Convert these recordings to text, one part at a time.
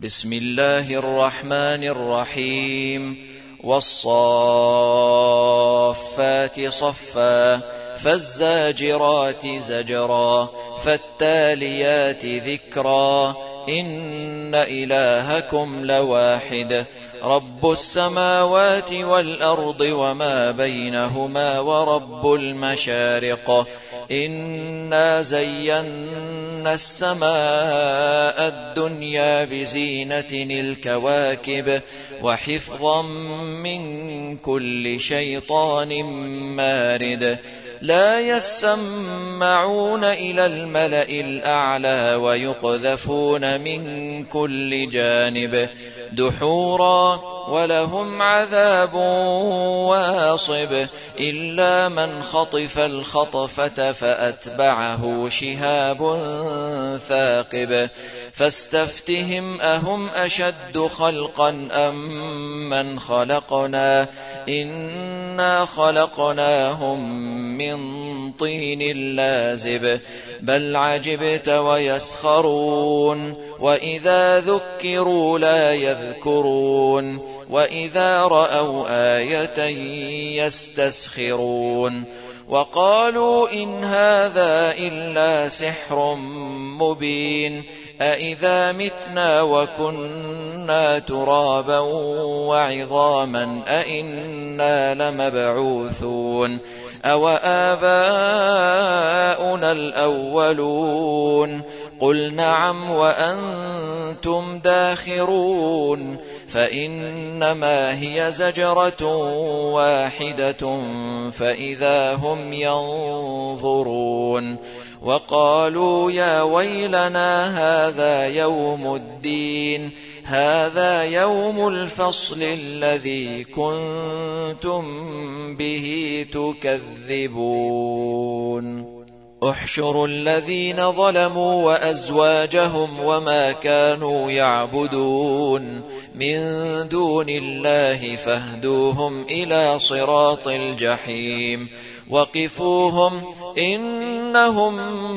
بسم الله الرحمن الرحيم والصافات صفا فالزاجرات زجرا فالتاليات ذكرا إن إلهكم لواحد رب السماوات والأرض وما بينهما ورب المشارق إنا زينا السماء الدنيا بزينة الكواكب وحفظا من كل شيطان مارد لا يسمعون إلى الملأ الأعلى ويقذفون من كل جانب دحورا ولهم عذاب واصب إلا من خطف الخطفة فأتبعه شهاب ثاقب فاستفتهم أهم أشد خلقا أم من خلقنا إنا خلقناهم من طين لازب بل عجبت ويسخرون وإذا ذكروا لا يذكرون وإذا رأوا آية يستسخرون وقالوا إن هذا إلا سحر مبين أإذا متنا وكنا ترابا وعظاما أإنا لمبعوثون أو آباؤنا الأولون قل نعم وأنتم داخرون فإنما هي زجرة واحدة فإذا هم ينظرون وقالوا يا ويلنا هذا يوم الدين هذا يوم الفصل الذي كنتم به تكذبون احشروا الذين ظلموا وأزواجهم وما كانوا يعبدون من دون الله فاهدوهم إلى صراط الجحيم وقفوهم إنهم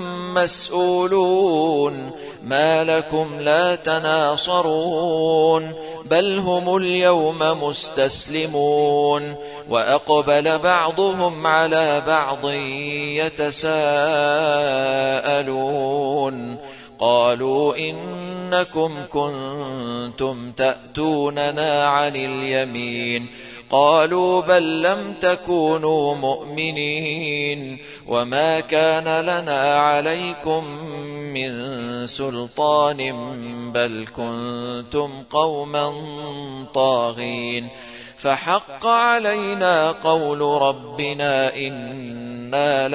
مسؤولون ما لكم لا تناصرون بل هم اليوم مستسلمون وأقبل بعضهم على بعض يتساءلون قالوا إنكم كنتم تأتوننا عن اليمين قالوا بل لم تكونوا مؤمنين وما كان لنا عليكم من سلطان بل كنتم قوما طاغين فحق علينا قول ربنا إنا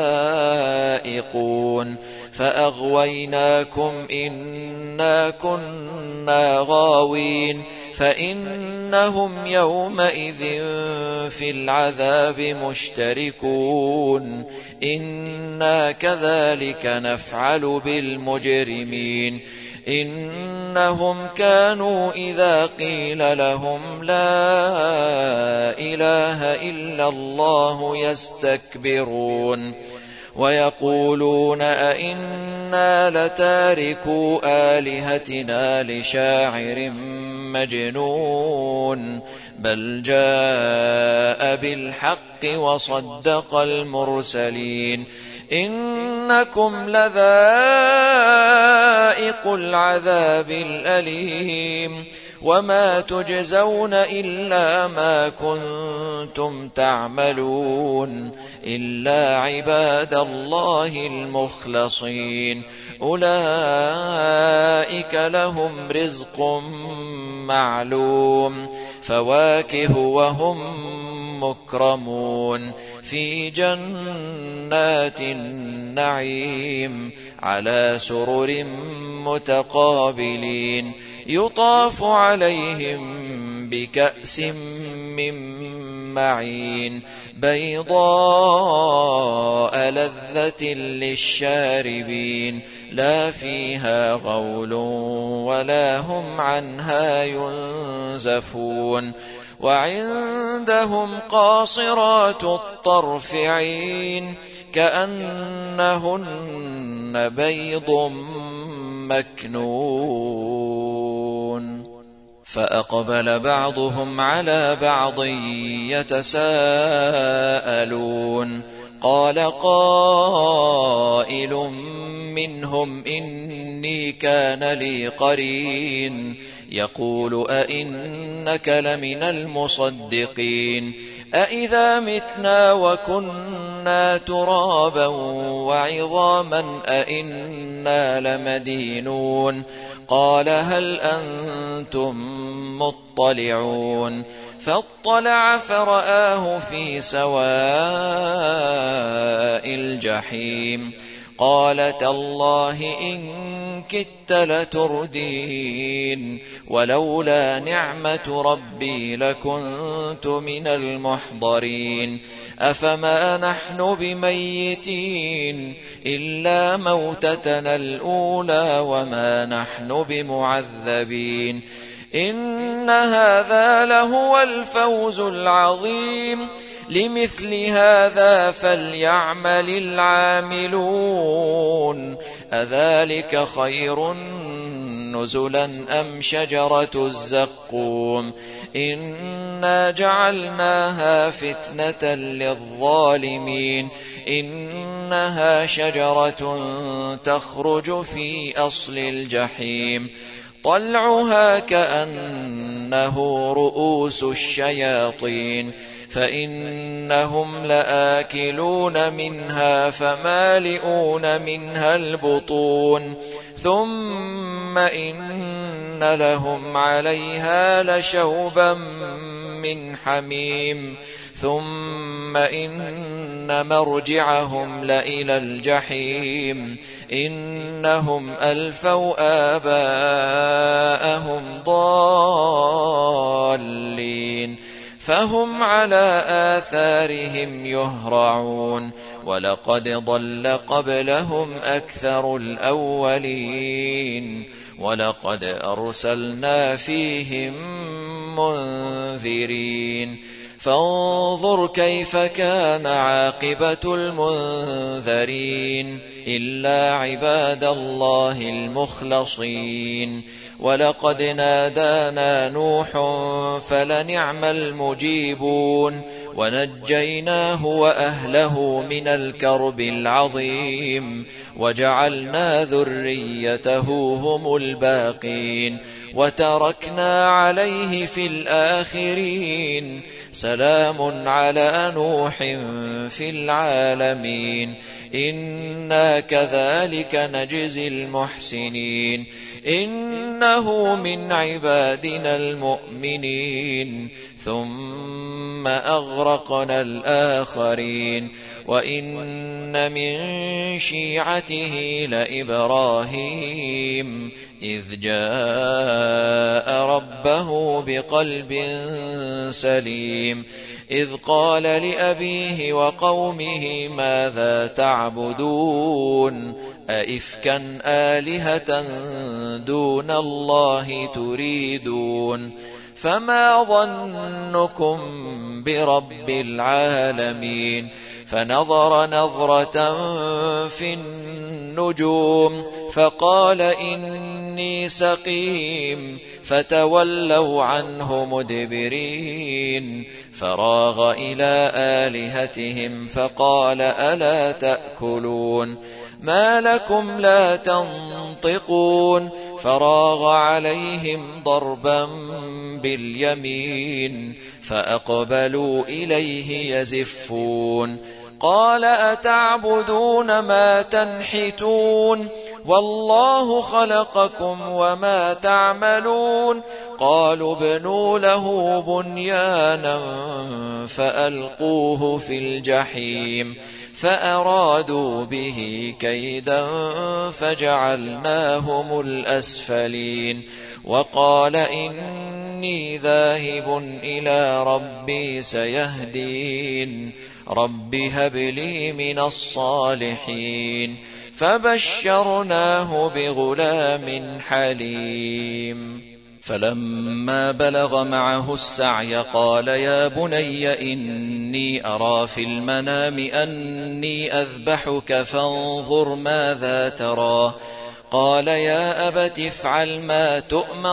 لذائقون فأغويناكم إنا كنا غاوين فإنهم يومئذ في العذاب مشتركون إنا كذلك نفعل بالمجرمين إنهم كانوا إذا قيل لهم لا إله إلا الله يستكبرون ويقولون أئنا لتاركو آلهتنا لشاعر مجنون بل جاء بالحق وصدق المرسلين إنكم لذائق العذاب الأليم وما تجزون إلا ما كنتم تعملون إلا عباد الله المخلصين أولئك لهم رزق معلوم فواكه وهم مكرمون في جنات النعيم على سرر متقابلين يطاف عليهم بكأس من معين بيضاء لذة للشاربين لا فيها غول ولا هم عنها ينزفون وعندهم قاصرات الطرف عين كأنهن بيض مكنون. يتساءلون فأقبل بعضهم على بعض يتساءلون قال قائل منهم إني كان لي قرين يقول أئنك لمن المصدقين أئذا متنا وكنا ترابا وعظاما أئنا لمدينون قال هل أنتم مطلعون فاطلع فرآه في سواء الجحيم قال تالله إن كدت لتردين ولولا نعمة ربي لكنت من المحضرين أفما نحن بميتين إلا موتتنا الأولى وما نحن بمعذبين إن هذا لهو الفوز العظيم لمثل هذا فليعمل العاملون أذلك خير نزلا أم شجرة الزقوم إنا جعلناها فتنة للظالمين إنها شجرة تخرج في أصل الجحيم طلعها كأنه رؤوس الشياطين فإنهم لآكلون منها فمالئون منها البطون ثم إن لهم عليها لشوبا من حميم ثم إن مرجعهم لإلى الجحيم إنهم ألفوا آباءهم ضالين فهم على آثارهم يهرعون ولقد ضل قبلهم أكثر الأولين ولقد أرسلنا فيهم منذرين فانظر كيف كان عاقبة المنذرين إلا عباد الله المخلصين ولقد نادانا نوح فلنعم المجيبون ونجيناه وأهله من الكرب العظيم وجعلنا ذريته هم الباقين وتركنا عليه في الآخرين سلام على نوح في العالمين إنا كذلك نجزي المحسنين إنه من عبادنا المؤمنين ثم أغرقنا الآخرين وإن من شيعته لإبراهيم إذ جاء ربه بقلب سليم إذ قال لأبيه وقومه ماذا تعبدون أئفكا آلهة دون الله تريدون فما ظنكم برب العالمين فنظر نظرة في النجوم فقال إني سقيم فتولوا عنه مدبرين فراغ إلى آلهتهم فقال ألا تأكلون ما لكم لا تنطقون فراغ عليهم ضربا باليمين فأقبلوا إليه يزفون قال أتعبدون ما تنحتون والله خلقكم وما تعملون قالوا ابنوا له بنيانا فألقوه في الجحيم فأرادوا به كيدا فجعلناهم الأسفلين وقال إني ذاهب إلى ربي سيهدين رب هب لي من الصالحين فبشرناه بغلام حليم فلما بلغ معه السعي قال يا بني إني أرى في المنام أني أذبحك فانظر ماذا ترى قال يا أبت افعل ما تؤمر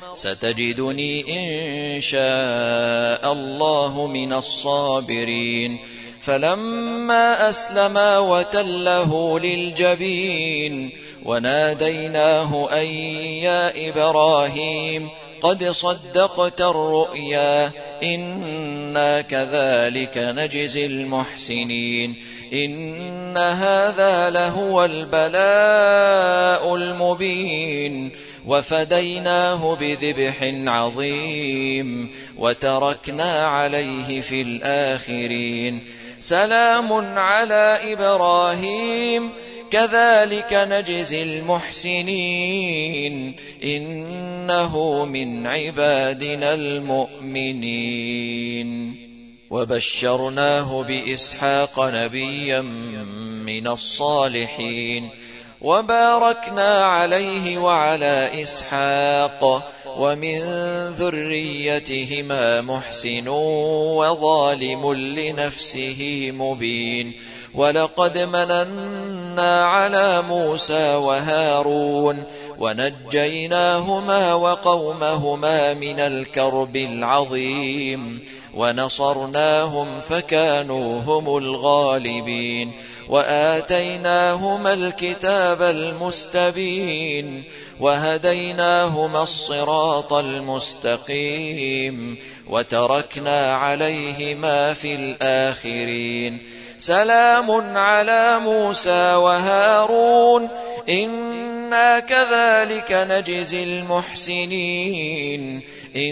ستجدني إن شاء الله من الصابرين فلما أسلما وتله للجبين وناديناه أن يا إبراهيم قد صدقت الرؤيا إنا كذلك نجزي المحسنين إن هذا لهو البلاء المبين وفديناه بذبح عظيم وتركنا عليه في الآخرين سلام على إبراهيم كذلك نجزي المحسنين إنه من عبادنا المؤمنين وبشرناه بإسحاق نبيا من الصالحين وباركنا عليه وعلى إسحاق ومن ذريتهما محسن وظالم لنفسه مبين ولقد مننا على موسى وهارون ونجيناهما وقومهما من الكرب العظيم ونصرناهم فكانوا هم الغالبين وآتيناهما الكتاب المستبين وهديناهما الصراط المستقيم وتركنا عليهما في الآخرين سلام على موسى وهارون إنا كذلك نجزي المحسنين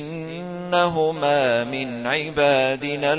إنهما من عبادنا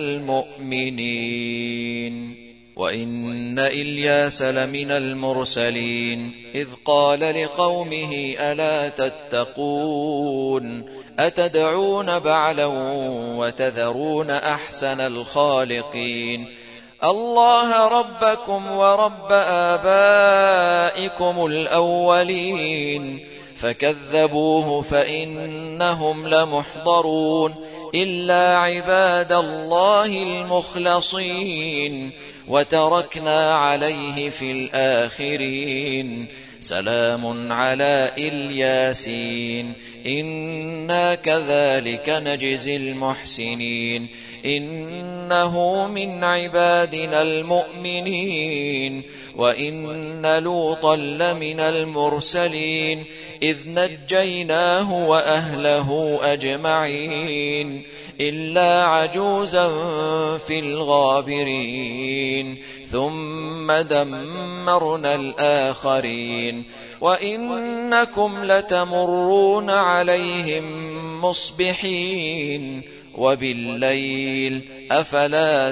المؤمنين وإن إلياس لمن المرسلين إذ قال لقومه ألا تتقون أتدعون بعلا وتذرون أحسن الخالقين الله ربكم ورب آبائكم الأولين فكذبوه فإنهم لمحضرون إلا عباد الله المخلصين وتركنا عليه في الآخرين سلام على الياسين إنا كذلك نجزي المحسنين إنه من عبادنا المؤمنين وإن لوطا لمن المرسلين إذ نجيناه وأهله أجمعين إلا عجوزا في الغابرين ثم دمرنا الآخرين وإنكم لتمرون عليهم مصبحين وبالليل أفلا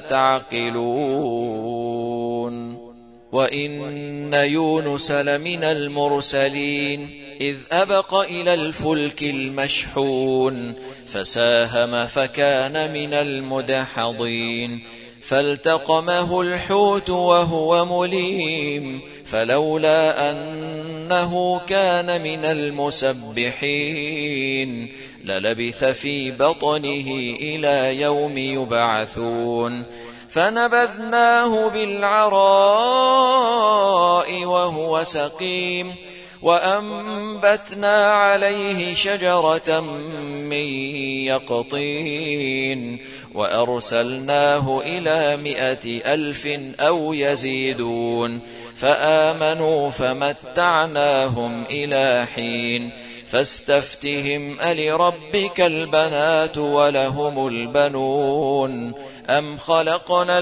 تعقلون وإن يونس لمن المرسلين إذ أبق إلى الفلك المشحون فساهم فكان من المدحضين فالتقمه الحوت وهو مليم فلولا أنه كان من المسبحين للبث في بطنه إلى يوم يبعثون فنبذناه بالعراء وهو سقيم وأنبتنا عليه شجرة من يقطين وأرسلناه إلى 100,000 أو يزيدون فآمنوا فمتعناهم إلى حين فاستفتهم ألربك البنات ولهم البنون أم خلقنا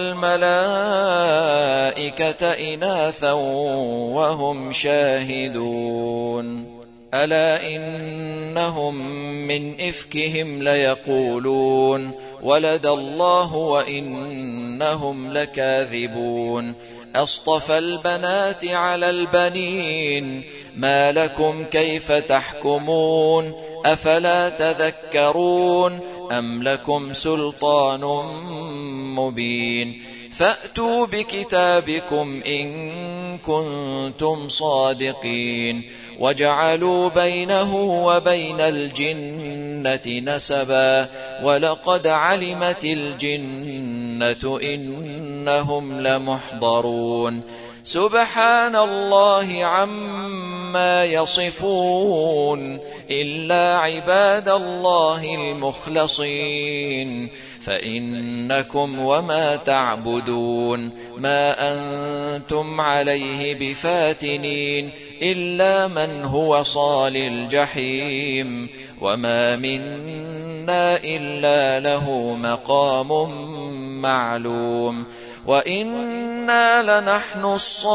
الملائكة إناثا وهم شاهدون ألا إنهم من إفكهم ليقولون ولد الله وإنهم لكاذبون أصطفى البنات على البنين ما لكم كيف تحكمون أفلا تذكرون أم لكم سلطان مبين فأتوا بكتابكم إن كنتم صادقين وجعلوا بينه وبين الجنة نسبا ولقد علمت الجنة إنهم لمحضرون سبحان الله عما عما يصفون إلا عباد الله المخلصين فإنكم وما تعبدون ما أنتم عليه بفاتنين إلا من هو صال الجحيم وما منا إلا له مقام معلوم وإنا لنحن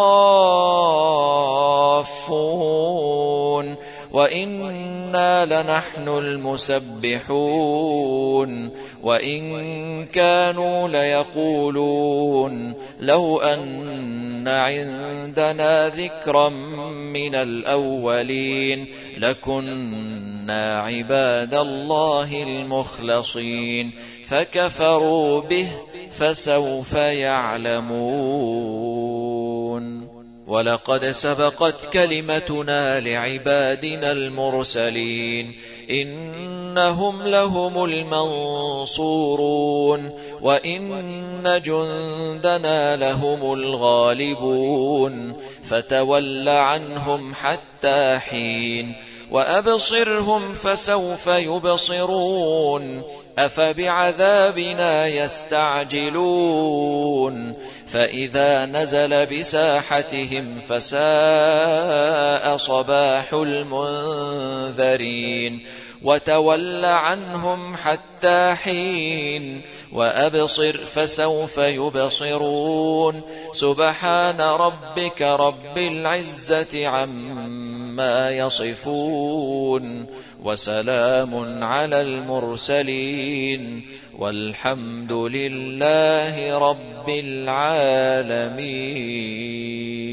الصافون وإنا لنحن المسبحون وإن كانوا ليقولون لو أن عندنا ذكرا من الأولين لكنا عباد الله المخلصين فكفروا به فسوف يعلمون ولقد سبقت كلمتنا لعبادنا المرسلين إنهم لهم المنصورون وإن جندنا لهم الغالبون فتول عنهم حتى حين وأبصرهم فسوف يبصرون أفبعذابنا يستعجلون فإذا نزل بساحتهم فساء صباح المنذرين وتول عنهم حتى حين وأبصر فسوف يبصرون سبحان ربك رب العزة عما يصفون وسلام على المرسلين والحمد لله رب العالمين.